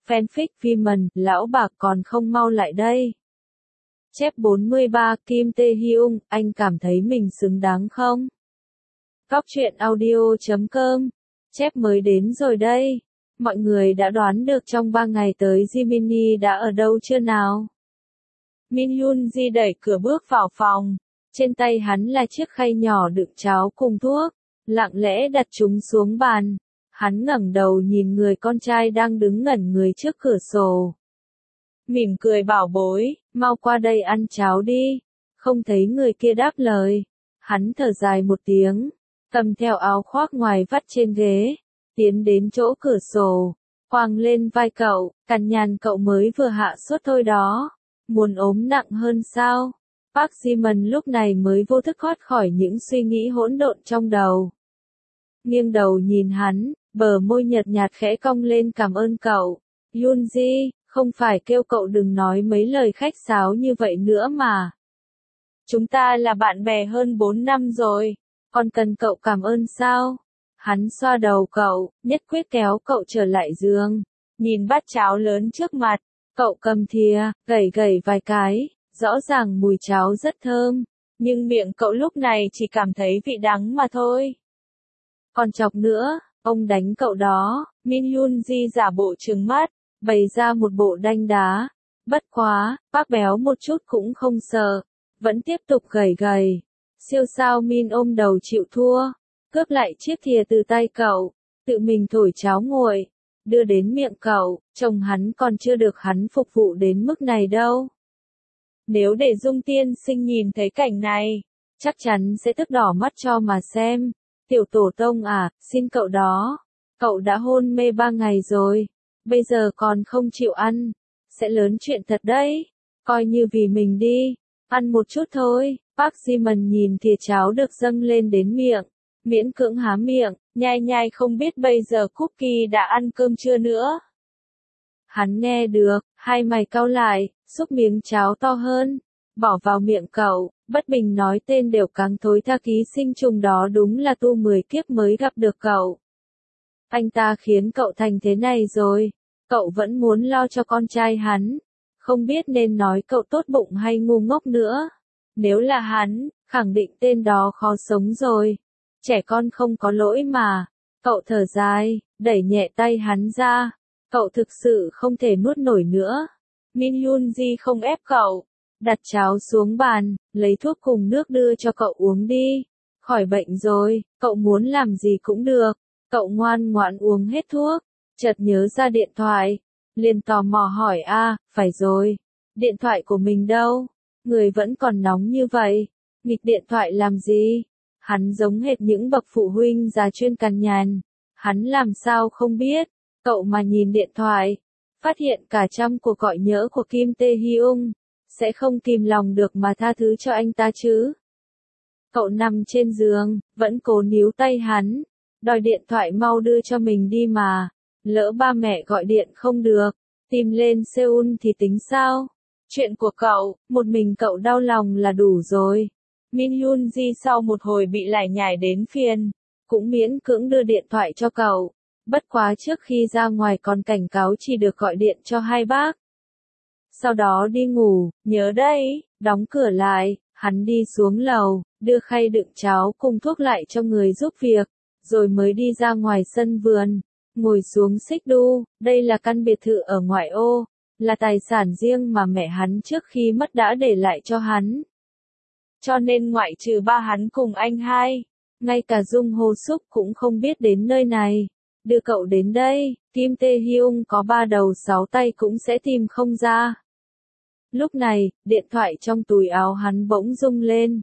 Fanfic Viman, lão bạc còn không mau lại đây. Chép 43, Kim Tae Hyung, anh cảm thấy mình xứng đáng không? Góc truyện audio.com. Chép mới đến rồi đây. Mọi người đã đoán được trong 3 ngày tới Jimin đã ở đâu chưa nào? Min Yoon Ji đẩy cửa bước vào phòng. Trên tay hắn là chiếc khay nhỏ đựng cháo cùng thuốc. Lặng lẽ đặt chúng xuống bàn. Hắn ngẩng đầu nhìn người con trai đang đứng ngẩn người trước cửa sổ. Mỉm cười bảo bối, mau qua đây ăn cháo đi. Không thấy người kia đáp lời. Hắn thở dài một tiếng, cầm theo áo khoác ngoài vắt trên ghế, tiến đến chỗ cửa sổ, quàng lên vai cậu, cằn nhằn cậu mới vừa hạ sốt thôi đó. Muốn ốm nặng hơn sao? Park Ji-man lúc này mới vô thức thoát khỏi những suy nghĩ hỗn độn trong đầu. Nghiêng đầu nhìn hắn, bờ môi nhợt nhạt khẽ cong lên cảm ơn cậu. Yoon Ji, không phải kêu cậu đừng nói mấy lời khách sáo như vậy nữa mà. Chúng ta là bạn bè hơn 4 năm rồi, còn cần cậu cảm ơn sao? Hắn xoa đầu cậu, nhất quyết kéo cậu trở lại giường. Nhìn bát cháo lớn trước mặt, cậu cầm thìa, gẩy gẩy vài cái, rõ ràng mùi cháo rất thơm, nhưng miệng cậu lúc này chỉ cảm thấy vị đắng mà thôi. Còn chọc nữa, ông đánh cậu đó. Min Yoon Ji giả bộ trừng mắt, bày ra một bộ đanh đá. Bất quá, bác béo một chút cũng không sợ, vẫn tiếp tục gẩy gẩy. Siêu sao Min ôm đầu chịu thua, cướp lại chiếc thìa từ tay cậu, tự mình thổi cháo nguội, đưa đến miệng cậu. Chồng hắn còn chưa được hắn phục vụ đến mức này đâu. Nếu để Dung tiên sinh nhìn thấy cảnh này, chắc chắn sẽ tức đỏ mắt cho mà xem. Tiểu tổ tông à, xin cậu đó, cậu đã hôn mê 3 ngày rồi, bây giờ còn không chịu ăn, sẽ lớn chuyện thật đấy, coi như vì mình đi, ăn một chút thôi. Park Ji-man nhìn thìa cháo được dâng lên đến miệng, miễn cưỡng há miệng, nhai nhai không biết bây giờ Cookie đã ăn cơm chưa nữa. Hắn nghe được, hai mày cau lại, xúc miếng cháo to hơn, bỏ vào miệng cậu, bất bình nói tên đều cáng thối tha ký sinh trùng đó đúng là tu 10 kiếp mới gặp được cậu. Anh ta khiến cậu thành thế này rồi, cậu vẫn muốn lo cho con trai hắn, không biết nên nói cậu tốt bụng hay ngu ngốc nữa. Nếu là hắn, khẳng định tên đó khó sống rồi. Trẻ con không có lỗi mà. Cậu thở dài, đẩy nhẹ tay hắn ra. Cậu thực sự không thể nuốt nổi nữa. Min Yoon Ji không ép cậu. Đặt cháo xuống bàn, lấy thuốc cùng nước đưa cho cậu uống đi. Khỏi bệnh rồi, cậu muốn làm gì cũng được. Cậu ngoan ngoãn uống hết thuốc. Chợt nhớ ra điện thoại. Liền tò mò hỏi phải rồi. Điện thoại của mình đâu? Người vẫn còn nóng như vậy. Nghịch điện thoại làm gì? Hắn giống hệt những bậc phụ huynh già chuyên cằn nhằn. Hắn làm sao không biết. Cậu mà nhìn điện thoại, phát hiện cả trăm cuộc gọi nhỡ của Kim Tae Hyung, sẽ không kìm lòng được mà tha thứ cho anh ta chứ. Cậu nằm trên giường, vẫn cố níu tay hắn, đòi điện thoại mau đưa cho mình đi mà. Lỡ ba mẹ gọi điện không được, tìm lên Seoul thì tính sao? Chuyện của cậu, một mình cậu đau lòng là đủ rồi. Min Yoon Ji sau một hồi bị lải nhải đến phiền, cũng miễn cưỡng đưa điện thoại cho cậu. Bất quá trước khi ra ngoài còn cảnh cáo chỉ được gọi điện cho hai bác. Sau đó đi ngủ, nhớ đấy, đóng cửa lại, hắn đi xuống lầu, đưa khay đựng cháo cùng thuốc lại cho người giúp việc, rồi mới đi ra ngoài sân vườn, ngồi xuống xích đu. Đây là căn biệt thự ở ngoại ô, là tài sản riêng mà mẹ hắn trước khi mất đã để lại cho hắn. Cho nên ngoại trừ ba hắn cùng anh hai, ngay cả Dung Ho Suk cũng không biết đến nơi này. Đưa cậu đến đây, Kim Tae Hyung có 3 đầu 6 tay cũng sẽ tìm không ra. Lúc này, điện thoại trong túi áo hắn bỗng rung lên.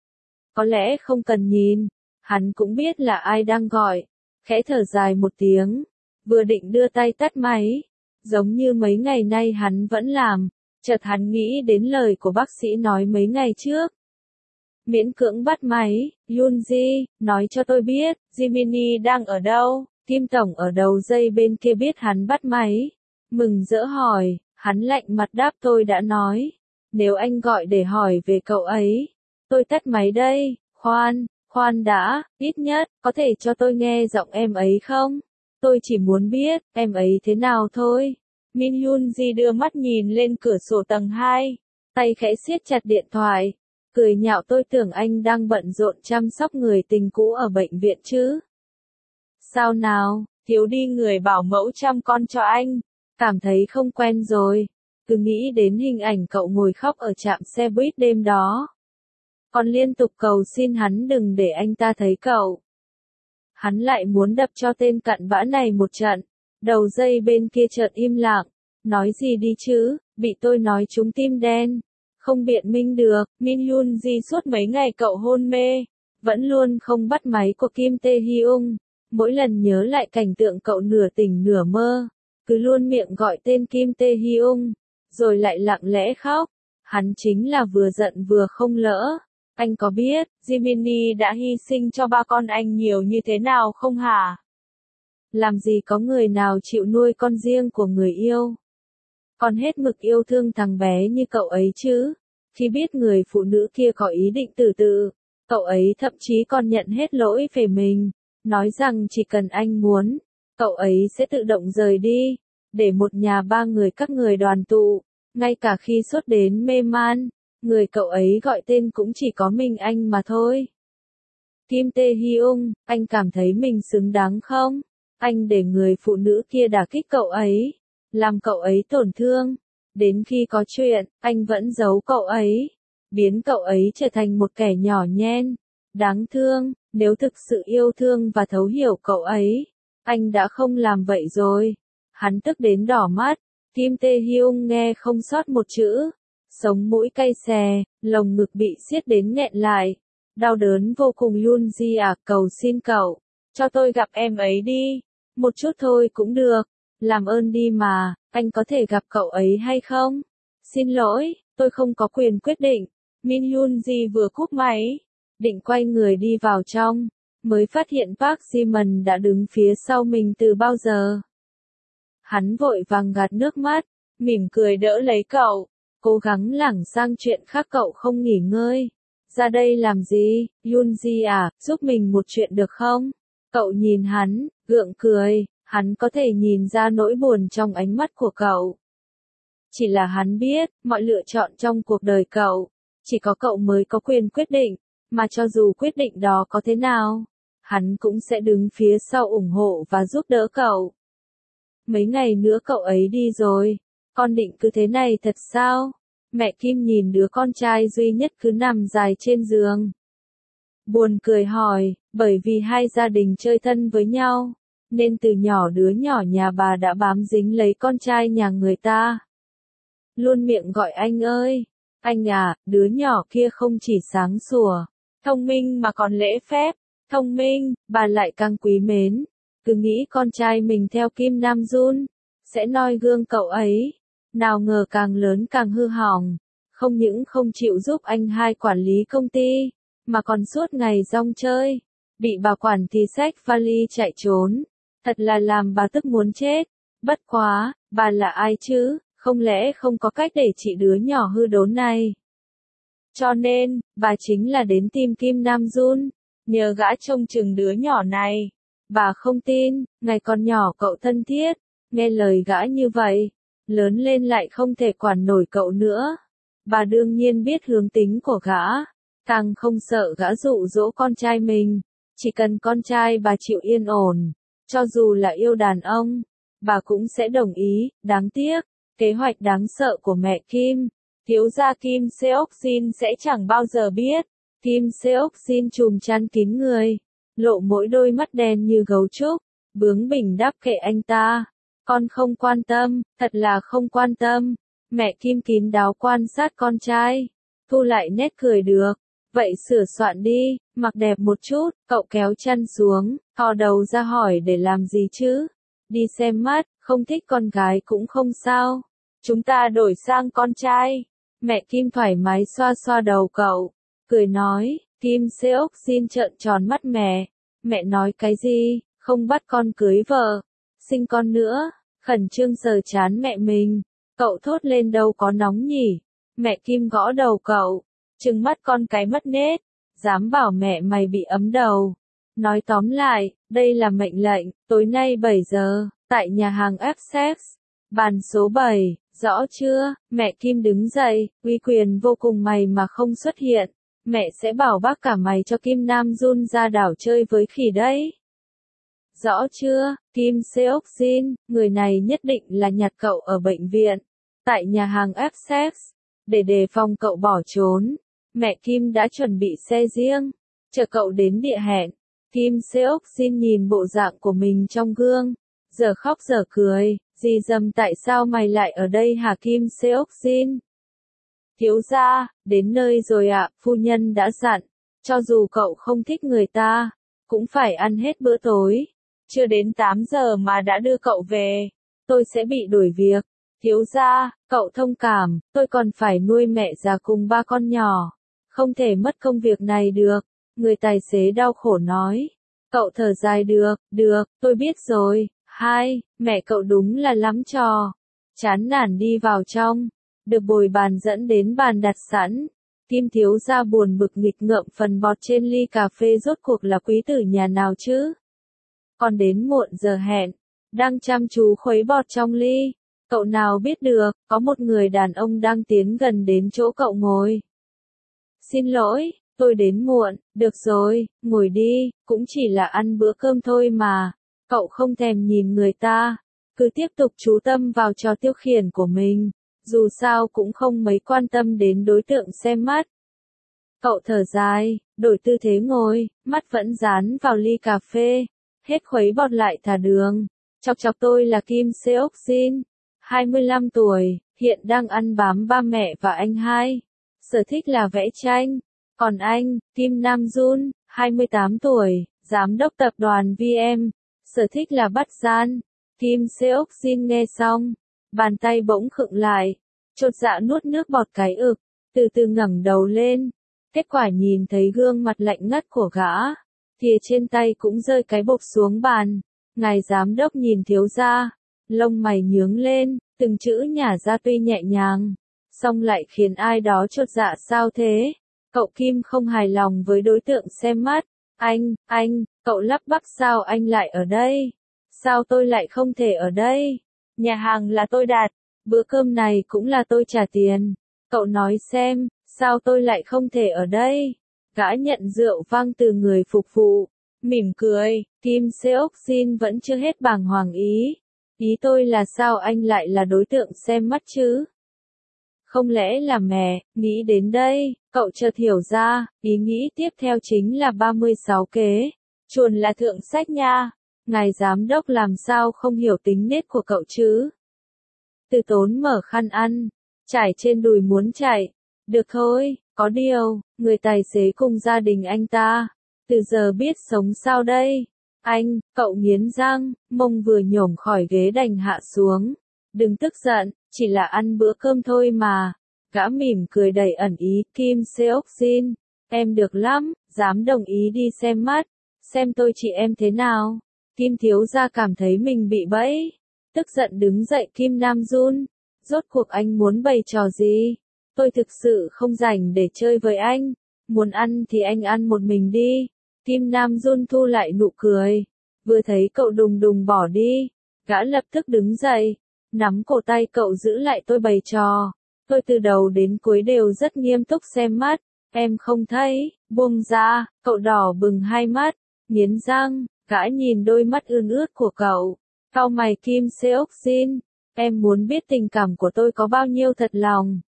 Có lẽ không cần nhìn, hắn cũng biết là ai đang gọi. Khẽ thở dài một tiếng, vừa định đưa tay tắt máy, giống như mấy ngày nay hắn vẫn làm, chợt hắn nghĩ đến lời của bác sĩ nói mấy ngày trước. Miễn cưỡng bắt máy, Yoon Ji, nói cho tôi biết, Jimin đang ở đâu? Kim Tổng ở đầu dây bên kia biết hắn bắt máy. Mừng rỡ hỏi, hắn lạnh mặt đáp tôi đã nói. Nếu anh gọi để hỏi về cậu ấy, tôi tắt máy đây. Khoan đã, ít nhất, có thể cho tôi nghe giọng em ấy không? Tôi chỉ muốn biết, em ấy thế nào thôi. Min Hyun Ji đưa mắt nhìn lên cửa sổ tầng 2, tay khẽ siết chặt điện thoại, cười nhạo tôi tưởng anh đang bận rộn chăm sóc người tình cũ ở bệnh viện chứ. Sao nào, thiếu đi người bảo mẫu chăm con cho anh, cảm thấy không quen rồi, cứ nghĩ đến hình ảnh cậu ngồi khóc ở trạm xe buýt đêm đó. Còn liên tục cầu xin hắn đừng để anh ta thấy cậu. Hắn lại muốn đập cho tên cặn bã này một trận. Đầu dây bên kia chợt im lặng. Nói gì đi chứ, bị tôi nói trúng tim đen. Không biện minh được, Min Hyun Ji suốt mấy ngày cậu hôn mê. Vẫn luôn không bắt máy của Kim Tae Hyung. Mỗi lần nhớ lại cảnh tượng cậu nửa tỉnh nửa mơ. Cứ luôn miệng gọi tên Kim Tae Hyung. Rồi lại lặng lẽ khóc. Hắn chính là vừa giận vừa không lỡ. Anh có biết, Jiminy đã hy sinh cho ba con anh nhiều như thế nào không hả? Làm gì có người nào chịu nuôi con riêng của người yêu? Còn hết mực yêu thương thằng bé như cậu ấy chứ? Khi biết người phụ nữ kia có ý định tự tử, cậu ấy thậm chí còn nhận hết lỗi về mình, nói rằng chỉ cần anh muốn, cậu ấy sẽ tự động rời đi, để một nhà ba người các người đoàn tụ, ngay cả khi sốt đến mê man. Người cậu ấy gọi tên cũng chỉ có mình anh mà thôi. Kim Tae Hyung, anh cảm thấy mình xứng đáng không? Anh để người phụ nữ kia đả kích cậu ấy, làm cậu ấy tổn thương. Đến khi có chuyện, anh vẫn giấu cậu ấy, biến cậu ấy trở thành một kẻ nhỏ nhen, đáng thương. Nếu thực sự yêu thương và thấu hiểu cậu ấy, anh đã không làm vậy rồi. Hắn tức đến đỏ mắt. Kim Tae Hyung nghe không sót một chữ. Sống mũi cay xè, lồng ngực bị siết đến nghẹn lại. Đau đớn vô cùng. Hyun Ji à, cầu xin cậu, cho tôi gặp em ấy đi. Một chút thôi cũng được. Làm ơn đi mà, anh có thể gặp cậu ấy hay không? Xin lỗi, tôi không có quyền quyết định. Min Hyun Ji vừa cúp máy, định quay người đi vào trong, mới phát hiện Park Ji-man đã đứng phía sau mình từ bao giờ. Hắn vội vàng gạt nước mắt, mỉm cười đỡ lấy cậu. Cố gắng lảng sang chuyện khác. Cậu không nghỉ ngơi. Ra đây làm gì, Hyun Ji à, giúp mình một chuyện được không? Cậu nhìn hắn, gượng cười, hắn có thể nhìn ra nỗi buồn trong ánh mắt của cậu. Chỉ là hắn biết, mọi lựa chọn trong cuộc đời cậu, chỉ có cậu mới có quyền quyết định, mà cho dù quyết định đó có thế nào, hắn cũng sẽ đứng phía sau ủng hộ và giúp đỡ cậu. Mấy ngày nữa cậu ấy đi rồi. Con định cứ thế này thật sao? Mẹ Kim nhìn đứa con trai duy nhất cứ nằm dài trên giường. Buồn cười hỏi, bởi vì hai gia đình chơi thân với nhau, nên từ nhỏ đứa nhỏ nhà bà đã bám dính lấy con trai nhà người ta. Luôn miệng gọi anh ơi, anh à, đứa nhỏ kia không chỉ sáng sủa, thông minh mà còn lễ phép, thông minh, bà lại càng quý mến. Cứ nghĩ con trai mình theo Kim Nam Jun, sẽ noi gương cậu ấy. Nào ngờ càng lớn càng hư hỏng, không những không chịu giúp anh hai quản lý công ty, mà còn suốt ngày rong chơi, bị bà quản thì xách vali chạy trốn, thật là làm bà tức muốn chết. Bất quá, bà là ai chứ, không lẽ không có cách để trị đứa nhỏ hư đốn này? Cho nên, bà chính là đến tìm Kim Nam Jun, nhờ gã trông chừng đứa nhỏ này. Bà không tin, ngày còn nhỏ cậu thân thiết, nghe lời gã như vậy. Lớn lên lại không thể quản nổi cậu nữa. Bà đương nhiên biết hướng tính của gã, càng không sợ gã dụ dỗ con trai mình. Chỉ cần con trai bà chịu yên ổn, cho dù là yêu đàn ông, bà cũng sẽ đồng ý. Đáng tiếc, kế hoạch đáng sợ của mẹ Kim, thiếu gia Kim Seok-jin sẽ chẳng bao giờ biết. Kim Seok-jin trùm chăn kín người, lộ mỗi đôi mắt đen như gấu trúc, bướng bỉnh đáp kệ anh ta. Con không quan tâm, thật là không quan tâm. Mẹ Kim kín đáo quan sát con trai, thu lại nét cười được. Vậy sửa soạn đi, mặc đẹp một chút. Cậu kéo chăn xuống, thò đầu ra hỏi để làm gì chứ? Đi xem mắt, không thích con gái cũng không sao. Chúng ta đổi sang con trai. Mẹ Kim thoải mái xoa xoa đầu cậu, cười nói. Kim Seok-jin trợn tròn mắt mẹ. Mẹ nói cái gì, không bắt con cưới vợ, sinh con nữa. Khẩn trương sờ chán mẹ mình. Cậu thốt lên đâu có nóng nhỉ. Mẹ Kim gõ đầu cậu, trừng mắt con cái mất nết. Dám bảo mẹ mày bị ấm đầu. Nói tóm lại, đây là mệnh lệnh, tối nay 7 giờ, tại nhà hàng Access. Bàn số 7, rõ chưa? Mẹ Kim đứng dậy, uy quyền vô cùng mày mà không xuất hiện. Mẹ sẽ bảo bác cả mày cho Kim Nam Jun ra đảo chơi với khỉ đấy. Rõ chưa? Kim Seok Jin, người này nhất định là nhặt cậu ở bệnh viện, tại nhà hàng F6, để đề phòng cậu bỏ trốn. Mẹ Kim đã chuẩn bị xe riêng, chờ cậu đến địa hẹn. Kim Seok Jin nhìn bộ dạng của mình trong gương, giờ khóc giờ cười, dì dầm tại sao mày lại ở đây hả Kim Seok Jin? Thiếu gia, đến nơi rồi ạ, phu nhân đã dặn, cho dù cậu không thích người ta, cũng phải ăn hết bữa tối. Chưa đến 8 giờ mà đã đưa cậu về, tôi sẽ bị đuổi việc. Thiếu gia, cậu thông cảm, tôi còn phải nuôi mẹ già cùng 3 con nhỏ, không thể mất công việc này được. Người tài xế đau khổ nói. Cậu thở dài được, tôi biết rồi. Mẹ cậu đúng là lắm trò. Chán nản đi vào trong, được bồi bàn dẫn đến bàn đặt sẵn. Kim thiếu gia buồn bực nghịch ngợm phần bọt trên ly cà phê rốt cuộc là quý tử nhà nào chứ? Còn đến muộn giờ hẹn, đang chăm chú khuấy bọt trong ly. Cậu nào biết được, có một người đàn ông đang tiến gần đến chỗ cậu ngồi. Xin lỗi, tôi đến muộn, được rồi, ngồi đi, cũng chỉ là ăn bữa cơm thôi mà. Cậu không thèm nhìn người ta, cứ tiếp tục chú tâm vào trò tiêu khiển của mình, dù sao cũng không mấy quan tâm đến đối tượng xem mắt. Cậu thở dài, đổi tư thế ngồi, mắt vẫn dán vào ly cà phê, hết khuấy bọt lại thả đường. Chọc tôi là Kim Seok Jin, 25 tuổi, hiện đang ăn bám ba mẹ và anh hai. Sở thích là vẽ tranh. Còn anh, Kim Nam Jun, 28 tuổi, giám đốc tập đoàn VM. Sở thích là bắt gian. Kim Seok Jin nghe xong, bàn tay bỗng khựng lại, chột dạ nuốt nước bọt cái ực, từ từ ngẩng đầu lên. Kết quả nhìn thấy gương mặt lạnh ngắt của gã, thìa trên tay cũng rơi cái bộp xuống bàn. Ngài giám đốc nhìn thiếu gia, lông mày nhướng lên, từng chữ nhả ra tuy nhẹ nhàng, song lại khiến ai đó chột dạ sao thế? Cậu Kim không hài lòng với đối tượng xem mắt. Anh, cậu lắp bắp sao anh lại ở đây? Sao tôi lại không thể ở đây? Nhà hàng là tôi đặt, bữa cơm này cũng là tôi trả tiền. Cậu nói xem, sao tôi lại không thể ở đây? Gã nhận rượu vang từ người phục vụ, mỉm cười. Kim Seok Jin vẫn chưa hết bàng hoàng ý. Ý tôi là sao anh lại là đối tượng xem mắt chứ? Không lẽ là mẹ, nghĩ đến đây, cậu chợt hiểu ra, ý nghĩ tiếp theo chính là 36 kế. Chuồn là thượng sách nha. Ngài giám đốc làm sao không hiểu tính nết của cậu chứ? Từ Tốn mở khăn ăn, trải trên đùi muốn chạy. Được thôi, có điều, người tài xế cùng gia đình anh ta, từ giờ biết sống sao đây? Cậu nghiến răng, mông vừa nhổm khỏi ghế đành hạ xuống. Đừng tức giận, chỉ là ăn bữa cơm thôi mà. Gã mỉm cười đầy ẩn ý. Kim Seok Jin, em được lắm, dám đồng ý đi xem mắt, xem tôi chị em thế nào. Kim thiếu gia cảm thấy mình bị bẫy, tức giận đứng dậy. Kim Nam Jun, rốt cuộc anh muốn bày trò gì? Tôi thực sự không rảnh để chơi với anh, muốn ăn thì anh ăn một mình đi. Kim Nam Jun thu lại nụ cười, vừa thấy cậu đùng đùng bỏ đi, gã lập tức đứng dậy, nắm cổ tay cậu giữ lại. Tôi bày trò, tôi từ đầu đến cuối đều rất nghiêm túc xem mắt, em không thấy, buông ra. Cậu đỏ bừng hai mắt, nghiến răng, gã nhìn đôi mắt ươn ướt của cậu, cau mày. Kim Seok Jin, em muốn biết tình cảm của tôi có bao nhiêu thật lòng?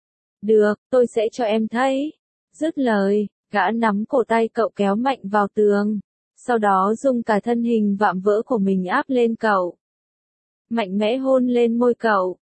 Được, tôi sẽ cho em thấy. Dứt lời, gã nắm cổ tay cậu kéo mạnh vào tường, sau đó dùng cả thân hình vạm vỡ của mình áp lên cậu, mạnh mẽ hôn lên môi cậu.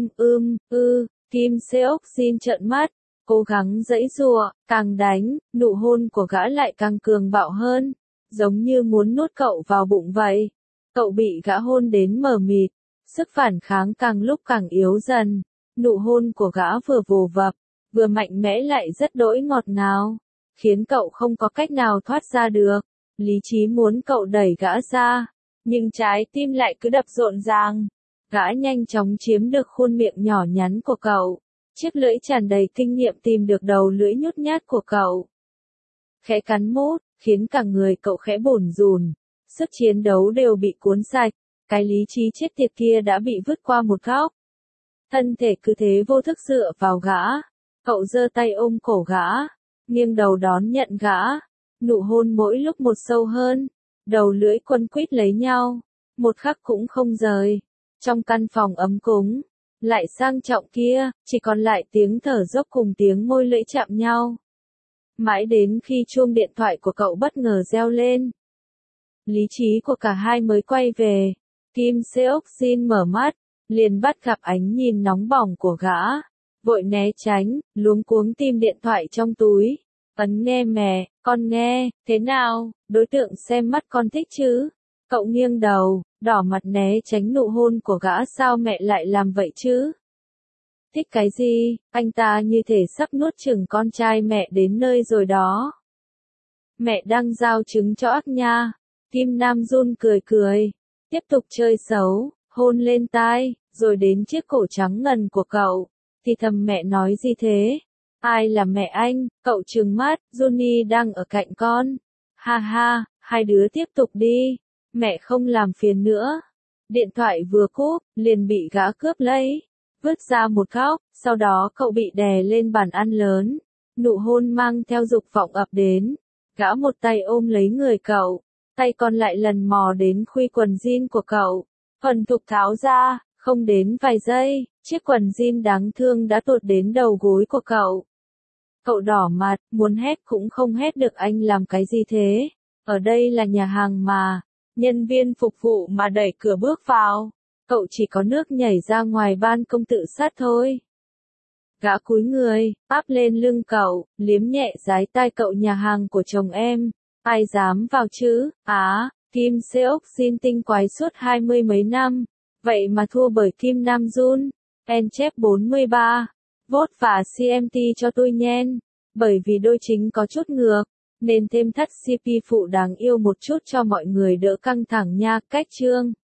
Kim Seok Jin trợn mắt, cố gắng giãy giụa, càng đánh, nụ hôn của gã lại càng cường bạo hơn, giống như muốn nuốt cậu vào bụng vậy. Cậu bị gã hôn đến mờ mịt, sức phản kháng càng lúc càng yếu dần. Nụ hôn của gã vừa vồ vập, vừa mạnh mẽ lại rất đỗi ngọt ngào, khiến cậu không có cách nào thoát ra được. Lý trí muốn cậu đẩy gã ra, nhưng trái tim lại cứ đập rộn ràng. Gã nhanh chóng chiếm được khuôn miệng nhỏ nhắn của cậu, chiếc lưỡi tràn đầy kinh nghiệm tìm được đầu lưỡi nhút nhát của cậu, khẽ cắn mút, khiến cả người cậu khẽ bủn rủn, sức chiến đấu đều bị cuốn sạch. cái lý trí chết tiệt kia đã bị vứt qua một góc. Thân thể cứ thế vô thức dựa vào gã. Cậu giơ tay ôm cổ gã, nghiêng đầu đón nhận gã. Nụ hôn mỗi lúc một sâu hơn, đầu lưỡi quấn quýt lấy nhau, một khắc cũng không rời. Trong căn phòng ấm cúng, lại sang trọng kia, chỉ còn lại tiếng thở dốc cùng tiếng môi lưỡi chạm nhau. Mãi đến khi chuông điện thoại của cậu bất ngờ reo lên. Lý trí của cả hai mới quay về. Kim Seok-jin mở mắt, liền bắt gặp ánh nhìn nóng bỏng của gã. Vội né tránh, luống cuống tìm điện thoại trong túi. Ấn nghe mẹ, con nghe, thế nào, đối tượng xem mắt con thích chứ? Cậu nghiêng đầu, đỏ mặt né tránh nụ hôn của gã. Sao mẹ lại làm vậy chứ? Thích cái gì, anh ta như thể sắp nuốt chửng con trai mẹ đến nơi rồi đó. Mẹ đang giao trứng cho ác nha. Kim Nam Jun cười cười, tiếp tục chơi xấu, hôn lên tai, rồi đến chiếc cổ trắng ngần của cậu. Thì thầm mẹ nói gì thế? Ai là mẹ anh? Cậu trừng mắt, Juni đang ở cạnh con. Ha ha, hai đứa tiếp tục đi, mẹ không làm phiền nữa. Điện thoại vừa cúp, liền bị gã cướp lấy, vứt ra một góc, sau đó cậu bị đè lên bàn ăn lớn. Nụ hôn mang theo dục vọng ập đến. Gã một tay ôm lấy người cậu, tay còn lại lần mò đến khuy quần jean của cậu. Thuần thục tháo ra, không đến vài giây, chiếc quần jean đáng thương đã tuột đến đầu gối của cậu. Cậu đỏ mặt, muốn hét cũng không hét được. Anh làm cái gì thế? Ở đây là nhà hàng mà. Nhân viên phục vụ mà đẩy cửa bước vào. Cậu chỉ có nước nhảy ra ngoài ban công tự sát thôi. Gã cúi người, áp lên lưng cậu, liếm nhẹ dái tai cậu. Nhà hàng của chồng em, ai dám vào chứ? Kim Seok-jin tinh quái suốt 20 mấy năm, vậy mà thua bởi Kim Nam Jun. En chép 43. Vote và CMT cho tôi nhen. Bởi vì đôi chính có chút ngược, nên thêm thắt CP phụ đáng yêu một chút cho mọi người đỡ căng thẳng nha. Cách chương